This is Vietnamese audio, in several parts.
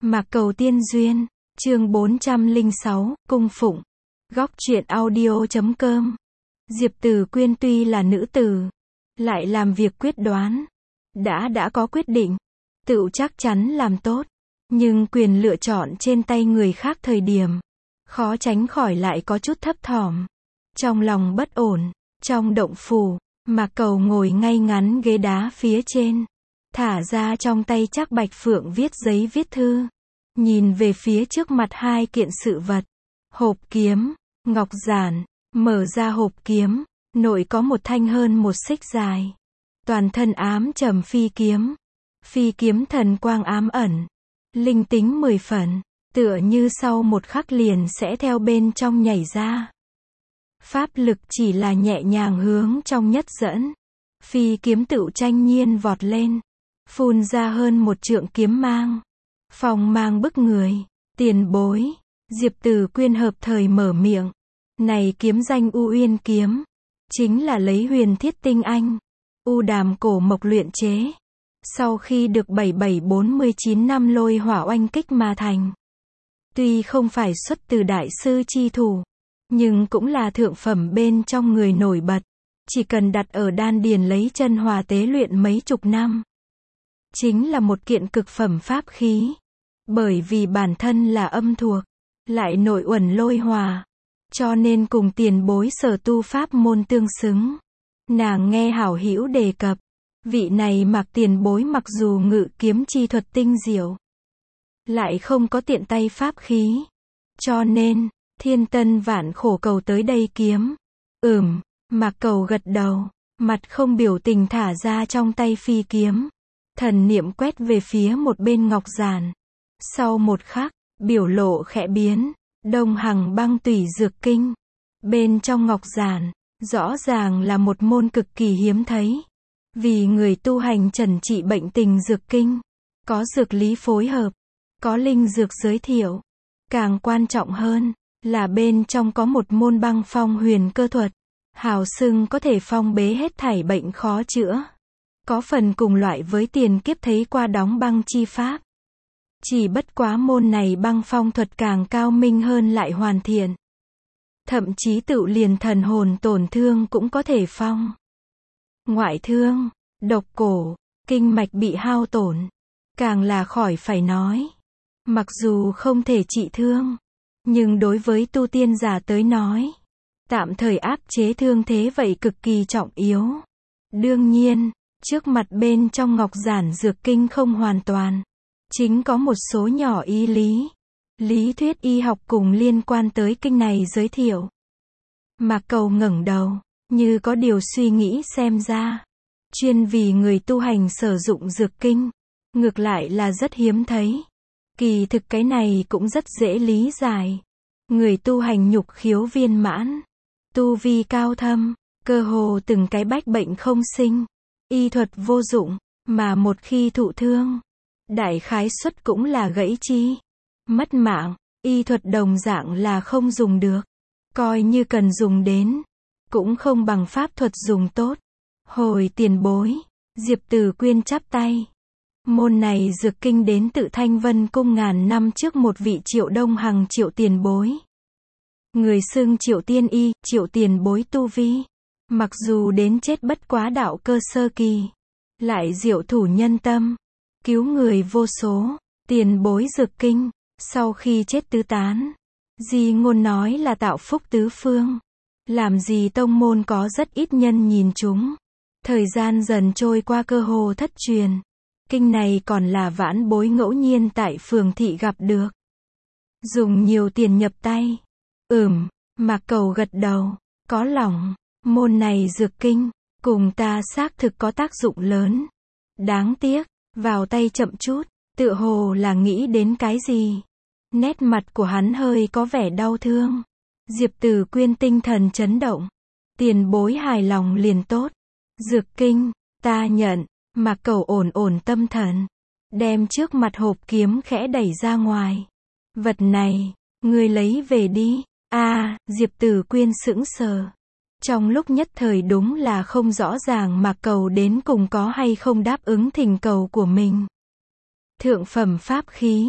Mạc Cầu Tiên Duyên, chương 406, Cung Phụng. Góc truyện audio.com. Diệp Từ Quyên tuy là nữ tử, lại làm việc quyết đoán. Đã có quyết định, tựu chắc chắn làm tốt. Nhưng quyền lựa chọn trên tay người khác thời điểm, khó tránh khỏi lại có chút thấp thỏm. Trong lòng bất ổn, trong động phủ, Mạc Cầu ngồi ngay ngắn ghế đá phía trên. Thả ra trong tay Trác Bạch Phượng viết giấy viết thư. Nhìn về phía trước mặt hai kiện sự vật. Hộp kiếm, ngọc giản, mở ra hộp kiếm, nội có một thanh hơn một xích dài. Toàn thân ám trầm phi kiếm. Phi kiếm thần quang ám ẩn. Linh tính 10 phần, tựa như sau một khắc liền sẽ theo bên trong nhảy ra. Pháp lực chỉ là nhẹ nhàng hướng trong nhất dẫn. Phi kiếm tựu tranh nhiên vọt lên. Phun ra hơn một trượng kiếm mang. Phong mang bức người. Tiền bối. Diệp Từ Quyên hợp thời mở miệng. Này kiếm danh U Uyên kiếm. Chính là lấy huyền thiết tinh anh. U đàm cổ mộc luyện chế. Sau khi được 7749 năm lôi hỏa oanh kích mà thành. Tuy không phải xuất từ đại sư chi thủ, nhưng cũng là thượng phẩm bên trong người nổi bật. Chỉ cần đặt ở đan điền lấy chân hòa tế luyện mấy chục năm. Chính là một kiện cực phẩm pháp khí. Bởi vì bản thân là âm thuộc, lại nội uẩn lôi hòa. Cho nên cùng tiền bối sở tu pháp môn tương xứng. Nàng nghe hảo hữu đề cập. Vị này Mạc tiền bối mặc dù ngự kiếm chi thuật tinh diệu, lại không có tiện tay pháp khí. Cho nên, thiên tân vạn khổ cầu tới đây kiếm. Mạc Cầu gật đầu, mặt không biểu tình thả ra trong tay phi kiếm. Thần niệm quét về phía một bên ngọc giản. Sau một khắc, biểu lộ khẽ biến. Đông Hằng Băng Tủy Dược Kinh. Bên trong ngọc giản, rõ ràng là một môn cực kỳ hiếm thấy. Vì người tu hành trần trị bệnh tình dược kinh. Có dược lý phối hợp. Có linh dược giới thiệu. Càng quan trọng hơn, là bên trong có một môn băng phong huyền cơ thuật. Hào xưng có thể phong bế hết thảy bệnh khó chữa. Có phần cùng loại với tiền kiếp thấy qua đóng băng chi pháp. Chỉ bất quá môn này băng phong thuật càng cao minh hơn lại hoàn thiện. Thậm chí tự liền thần hồn tổn thương cũng có thể phong. Ngoại thương, độc cổ, kinh mạch bị hao tổn. Càng là khỏi phải nói. Mặc dù không thể trị thương, nhưng đối với tu tiên giả tới nói, tạm thời áp chế thương thế vậy cực kỳ trọng yếu. Đương nhiên, trước mặt bên trong ngọc giản dược kinh không hoàn toàn. Chính có một số nhỏ ý lý. Lý thuyết y học cùng liên quan tới kinh này giới thiệu. Mạc Cầu ngẩng đầu, như có điều suy nghĩ xem ra. Chuyên vì người tu hành sử dụng dược kinh, ngược lại là rất hiếm thấy. Kỳ thực cái này cũng rất dễ lý giải. Người tu hành nhục khiếu viên mãn, tu vi cao thâm, cơ hồ từng cái bách bệnh không sinh. Y thuật vô dụng, mà một khi thụ thương, đại khái suất cũng là gãy chi, mất mạng. Y thuật đồng dạng là không dùng được. Coi như cần dùng đến, cũng không bằng pháp thuật dùng tốt. Hồi tiền bối, Diệp Từ Quyên chắp tay. Môn này dược kinh đến tự Thanh Vân Cung ngàn năm trước một vị Triệu Đông Hằng Triệu tiền bối. Người xưng Triệu tiên y, Triệu tiền bối tu vi. Mặc dù đến chết bất quá đạo cơ sơ kỳ, lại diệu thủ nhân tâm, cứu người vô số. Tiền bối dược kinh, sau khi chết tứ tán. Di ngôn nói là tạo phúc tứ phương. Làm gì tông môn có rất ít nhân nhìn chúng. Thời gian dần trôi qua cơ hồ thất truyền. Kinh này còn là vãn bối ngẫu nhiên tại phường thị gặp được. Dùng nhiều tiền nhập tay. Mạc Cầu gật đầu. Có lòng, môn này dược kinh, cùng ta xác thực có tác dụng lớn. Đáng tiếc, vào tay chậm chút, tựa hồ là nghĩ đến cái gì. Nét mặt của hắn hơi có vẻ đau thương. Diệp Từ Quyên tinh thần chấn động. Tiền bối hài lòng liền tốt. Dược kinh, ta nhận. Mạc Cầu ổn tâm thần. Đem trước mặt hộp kiếm khẽ đẩy ra ngoài. Vật này, ngươi lấy về đi. Diệp Từ Quyên sững sờ. Trong lúc nhất thời đúng là không rõ ràng Mạc Cầu đến cùng có hay không đáp ứng thỉnh cầu của mình. Thượng phẩm pháp khí,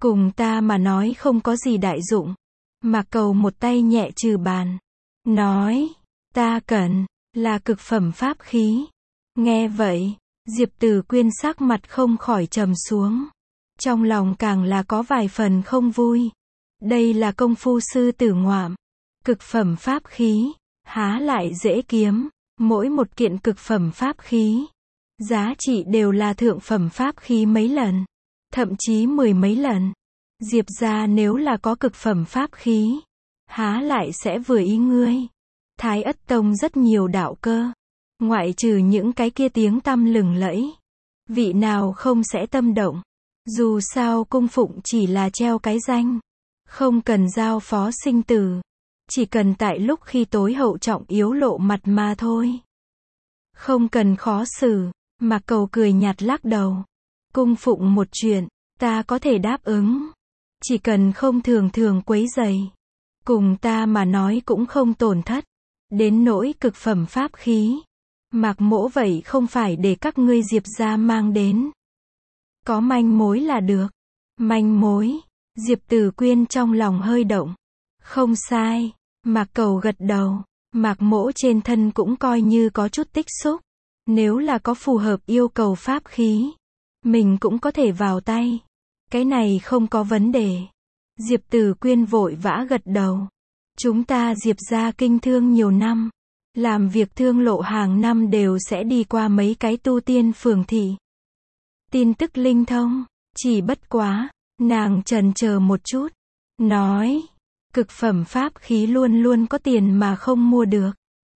Cùng ta mà nói không có gì đại dụng. Mạc Cầu một tay nhẹ trừ bàn. Nói, ta cần, là cực phẩm pháp khí. Nghe vậy, Diệp Tử Quyên sắc mặt không khỏi trầm xuống. Trong lòng càng là có vài phần không vui. Đây là công phu sư tử ngoạm. Cực phẩm pháp khí, há lại dễ kiếm. Mỗi một kiện cực phẩm pháp khí, giá trị đều là thượng phẩm pháp khí mấy lần. Thậm chí 10 mấy lần. Diệp gia nếu là có cực phẩm pháp khí, há lại sẽ vừa ý ngươi. Thái Ất Tông rất nhiều đạo cơ. Ngoại trừ những cái kia tiếng tăm lừng lẫy. Vị nào không sẽ tâm động. Dù sao cung phụng chỉ là treo cái danh. Không cần giao phó sinh tử. Chỉ cần tại lúc khi tối hậu trọng yếu lộ mặt mà thôi. Không cần khó xử. Mạc Cầu cười nhạt lắc đầu. Cung phụng một chuyện, ta có thể đáp ứng. Chỉ cần không thường thường quấy rầy. Cùng ta mà nói cũng không tổn thất. Đến nỗi cực phẩm pháp khí. Mạc Mỗ vậy không phải để các ngươi Diệp gia mang đến. Có manh mối là được. Manh mối. Diệp Tử Quyên trong lòng hơi động. Không sai. Mạc Cầu gật đầu. Mạc Mỗ trên thân cũng coi như có chút tích xúc. Nếu là có phù hợp yêu cầu pháp khí, mình cũng có thể vào tay. Cái này không có vấn đề. Diệp Tử Quyên vội vã gật đầu. Chúng ta Diệp gia kinh thương nhiều năm. Làm việc thương lộ hàng năm đều sẽ đi qua mấy cái tu tiên phường thị. Tin tức linh thông. Chỉ bất quá, nàng chần chờ một chút. Nói, cực phẩm pháp khí luôn luôn có tiền mà không mua được.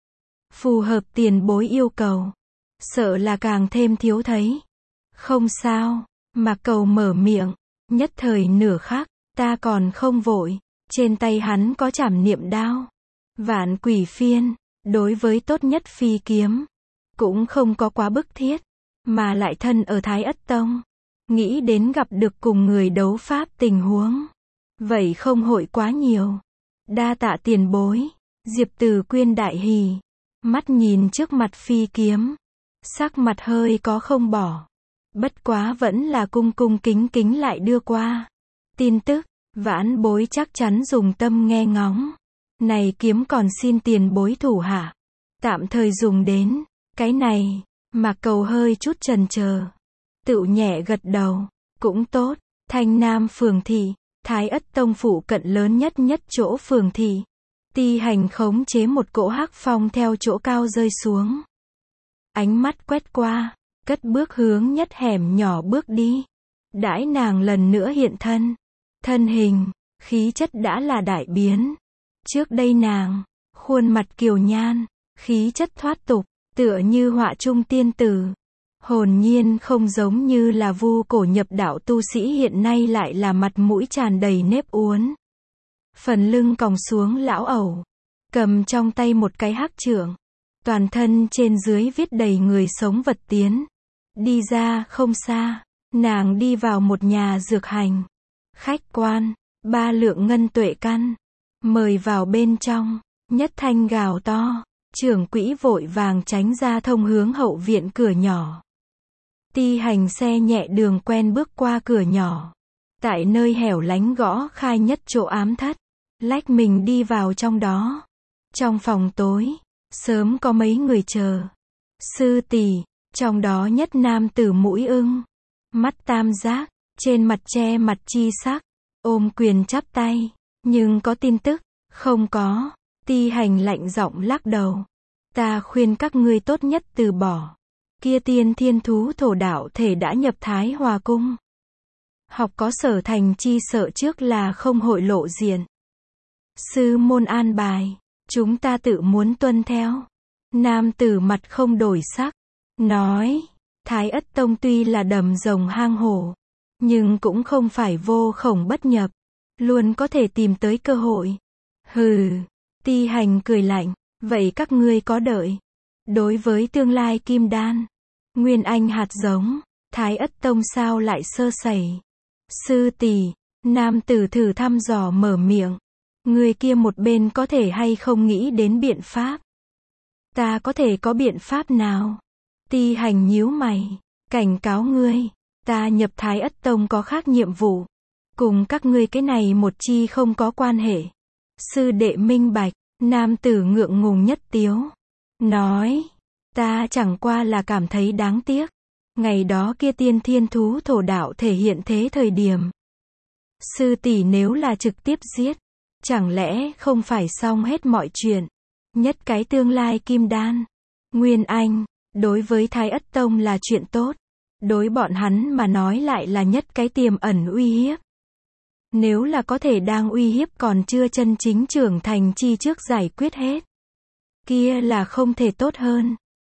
Phù hợp tiền bối yêu cầu. Sợ là càng thêm thiếu thấy. Không sao. Mạc Cầu mở miệng. Nhất thời nửa khắc, ta còn không vội. Trên tay hắn có trảm niệm đao. Vạn quỷ phiên. Đối với tốt nhất phi kiếm. Cũng không có quá bức thiết. Mà lại thân ở Thái Ất Tông. Nghĩ đến gặp được cùng người đấu pháp tình huống. Vậy không hội quá nhiều. Đa tạ tiền bối. Diệp Tử Quyên đại hỉ. Mắt nhìn trước mặt phi kiếm. Sắc mặt hơi có không bỏ. Bất quá vẫn là cung cung kính kính lại đưa qua. Tin tức, vãn bối chắc chắn dùng tâm nghe ngóng. Này kiếm còn xin tiền bối thủ hạ. Tạm thời dùng đến. Cái này, Mạc Cầu hơi chút chần chờ. Tựu nhẹ gật đầu. Cũng tốt. Thanh Nam phường thị. Thái Ất Tông phụ cận lớn nhất chỗ phường thị. Ti Hành khống chế một cỗ hắc phong theo chỗ cao rơi xuống. Ánh mắt quét qua, cất bước hướng nhất hẻm nhỏ bước đi. Đãi nàng lần nữa hiện thân. Thân hình, khí chất đã là đại biến. Trước đây nàng, khuôn mặt kiều nhan, khí chất thoát tục, tựa như họa trung tiên tử. Hồn nhiên không giống như là vu cổ nhập đạo tu sĩ hiện nay lại là mặt mũi tràn đầy nếp uốn. Phần lưng còng xuống lão ẩu. Cầm trong tay một cái hắc trượng. Toàn thân trên dưới viết đầy người sống vật tiến. Đi ra không xa. Nàng đi vào một nhà dược hành. Khách quan, 3 lượng ngân tuệ căn. Mời vào bên trong. Nhất thanh gào to. Trưởng quỹ vội vàng tránh ra thông hướng hậu viện cửa nhỏ. Ti Hành xe nhẹ đường quen bước qua cửa nhỏ. Tại nơi hẻo lánh gõ khai nhất chỗ ám thất. Lách mình đi vào trong đó. Trong phòng tối, sớm có mấy người chờ. Sư tỷ, trong đó nhất nam tử mũi ưng. Mắt tam giác, trên mặt che mặt chi sắc. Ôm quyền chắp tay. Nhưng có tin tức? Không có. Ti Hành lạnh giọng lắc đầu. Ta khuyên các ngươi tốt nhất từ bỏ. Kia tiên thiên thú thổ đạo thể đã nhập Thái Hòa Cung. Học có sở thành chi sợ trước là không hội lộ diện. Sư môn an bài, chúng ta tự muốn tuân theo. Nam tử mặt không đổi sắc. Nói, Thái Ất Tông tuy là đầm rồng hang hổ. Nhưng cũng không phải vô khổng bất nhập. Luôn có thể tìm tới cơ hội. Hừ, Ti Hành cười lạnh. Vậy các ngươi có đợi. Đối với tương lai kim đan, nguyên anh hạt giống, Thái Ất Tông sao lại sơ sẩy. Sư tỷ, nam tử thử thăm dò mở miệng. Người kia một bên có thể hay không nghĩ đến biện pháp. Ta có thể có biện pháp nào? Ti Hành nhíu mày. Cảnh cáo ngươi, ta nhập Thái Ất Tông có khác nhiệm vụ. Cùng các ngươi cái này một chi không có quan hệ. Sư đệ minh bạch, nam tử ngượng ngùng nhất tiếu. Nói, ta chẳng qua là cảm thấy đáng tiếc. Ngày đó kia tiên thiên thú thổ đạo thể hiện thế thời điểm. Sư tỷ nếu là trực tiếp giết, chẳng lẽ không phải xong hết mọi chuyện. Nhất cái tương lai kim đan, Nguyên Anh, đối với Thái Ất Tông là chuyện tốt. Đối bọn hắn mà nói lại là nhất cái tiềm ẩn uy hiếp. Nếu là có thể đang uy hiếp còn chưa chân chính trưởng thành chi trước giải quyết hết. Kia là không thể tốt hơn.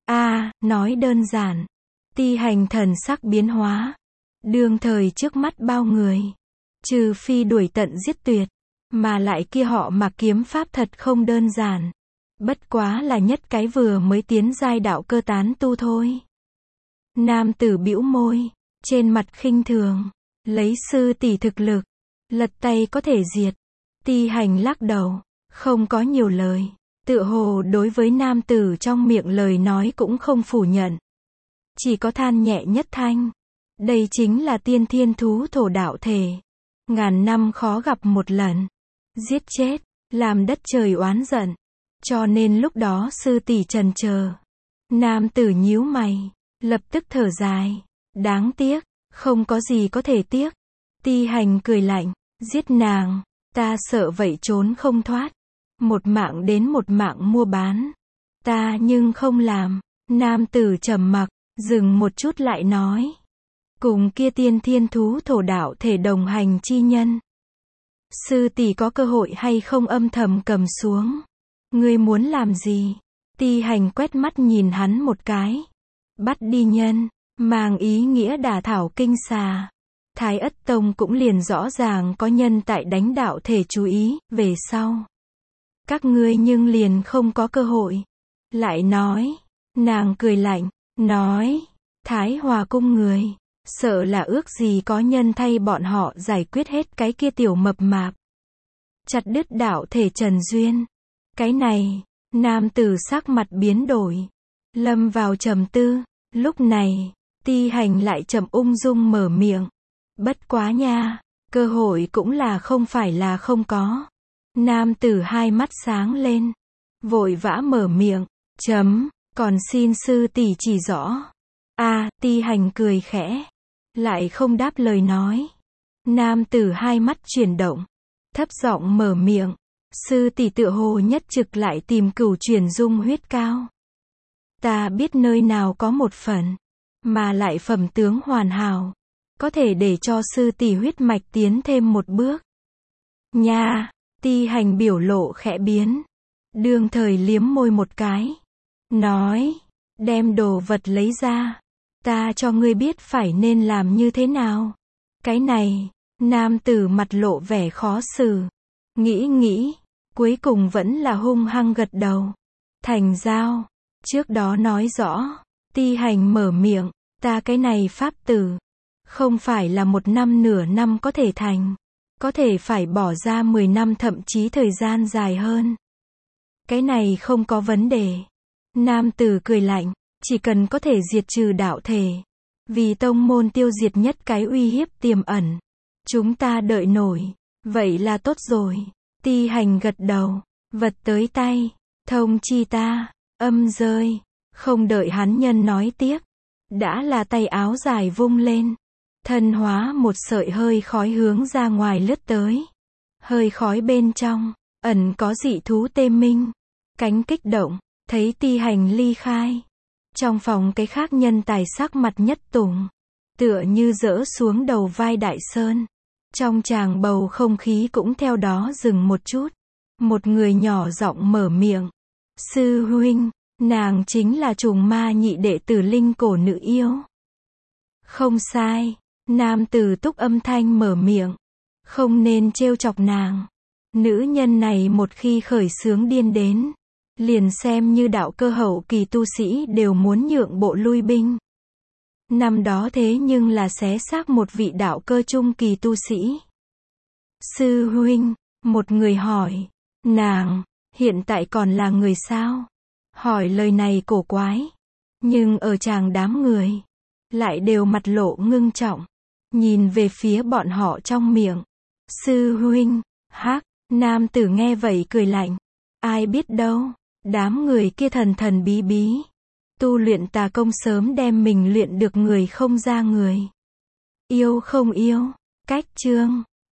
Nói đơn giản. Ti Hành thần sắc biến hóa. Đương thời trước mắt bao người. Trừ phi đuổi tận giết tuyệt. Mà lại kia họ mặc kiếm pháp thật không đơn giản. Bất quá là nhất cái vừa mới tiến giai đạo cơ tán tu thôi. Nam tử bĩu môi. Trên mặt khinh thường. Lấy sư tỷ thực lực. Lật tay có thể diệt. Ti Hành lắc đầu. Không có nhiều lời. Tựa hồ đối với nam tử trong miệng lời nói cũng không phủ nhận. Chỉ có than nhẹ nhất thanh. Đây chính là tiên thiên thú thổ đạo thể. Ngàn năm khó gặp một lần. Giết chết, làm đất trời oán giận. Cho nên lúc đó sư tỷ trần chờ. Nam tử nhíu mày. Lập tức thở dài. Đáng tiếc, không có gì có thể tiếc. Ti Hành cười lạnh. Giết nàng, ta sợ vậy trốn không thoát. Một mạng đến một mạng mua bán. Ta nhưng không làm. Nam tử trầm mặc, dừng một chút lại nói. Cùng kia tiên thiên thú thổ đạo thể đồng hành chi nhân. Sư tỷ có cơ hội hay không âm thầm cầm xuống. Ngươi muốn làm gì? Ti Hành quét mắt nhìn hắn một cái. Bắt đi nhân, mang ý nghĩa đả thảo kinh xà. Thái Ất Tông cũng liền rõ ràng có nhân tại đánh đạo thể chú ý, về sau. Các ngươi nhưng liền không có cơ hội. Lại nói, nàng cười lạnh, nói, Thái Hòa cung người, sợ là ước gì có nhân thay bọn họ giải quyết hết cái kia tiểu mập mạp. Chặt đứt đạo thể Trần Duyên. Cái này, nam tử sắc mặt biến đổi. Lâm vào trầm tư, lúc này, Ti Hành lại chậm ung dung mở miệng. Bất quá nha, cơ hội cũng là không phải là không có. Nam tử hai mắt sáng lên, vội vã mở miệng, còn xin sư tỷ chỉ rõ. Ti Hành cười khẽ, lại không đáp lời nói. Nam tử hai mắt chuyển động, thấp giọng mở miệng, sư tỷ tựa hồ nhất trực lại tìm cửu chuyển dung huyết cao. Ta biết nơi nào có một phần, mà lại phẩm tướng hoàn hảo. Có thể để cho sư tỷ huyết mạch tiến thêm một bước. Nha, Ti Hành biểu lộ khẽ biến. Đương thời liếm môi một cái. Nói, đem đồ vật lấy ra. Ta cho ngươi biết phải nên làm như thế nào. Cái này, nam tử mặt lộ vẻ khó xử. Nghĩ, cuối cùng vẫn là hung hăng gật đầu. Thành giao, trước đó nói rõ. Ti Hành mở miệng, ta cái này pháp tử. Không phải là một năm nửa năm có thể thành. Có thể phải bỏ ra 10 năm thậm chí thời gian dài hơn. Cái này không có vấn đề. Nam tử cười lạnh, chỉ cần có thể diệt trừ đạo thể. Vì tông môn tiêu diệt nhất cái uy hiếp tiềm ẩn. Chúng ta đợi nổi. Vậy là tốt rồi. Ti Hành gật đầu. Vật tới tay. Thông chi ta. Âm rơi. Không đợi hắn nhân nói tiếp. Đã là tay áo dài vung lên. Thân hóa một sợi hơi khói hướng ra ngoài lướt tới. Hơi khói bên trong, ẩn có dị thú tê minh. Cánh kích động, thấy Ti Hành ly khai. Trong phòng cái khác nhân tài sắc mặt nhất tùng. Tựa như dỡ xuống đầu vai đại sơn. Trong tràng bầu không khí cũng theo đó dừng một chút. Một người nhỏ giọng mở miệng. Sư huynh, nàng chính là trùng ma nhị đệ tử linh cổ nữ yêu. Không sai. Nam tử túc âm thanh mở miệng. Không nên trêu chọc nàng. Nữ nhân này một khi khởi xướng điên đến. Liền xem như đạo cơ hậu kỳ tu sĩ đều muốn nhượng bộ lui binh. Năm đó thế nhưng là xé xác một vị đạo cơ trung kỳ tu sĩ. Sư huynh, một người hỏi. Nàng, hiện tại còn là người sao? Hỏi lời này cổ quái. Nhưng ở tràng đám người. Lại đều mặt lộ ngưng trọng. Nhìn về phía bọn họ trong miệng. Sư huynh, hắc, nam tử nghe vậy cười lạnh. Ai biết đâu, đám người kia thần thần bí bí. Tu luyện tà công sớm đem mình luyện được người không ra người. Yêu không yêu, cách chương.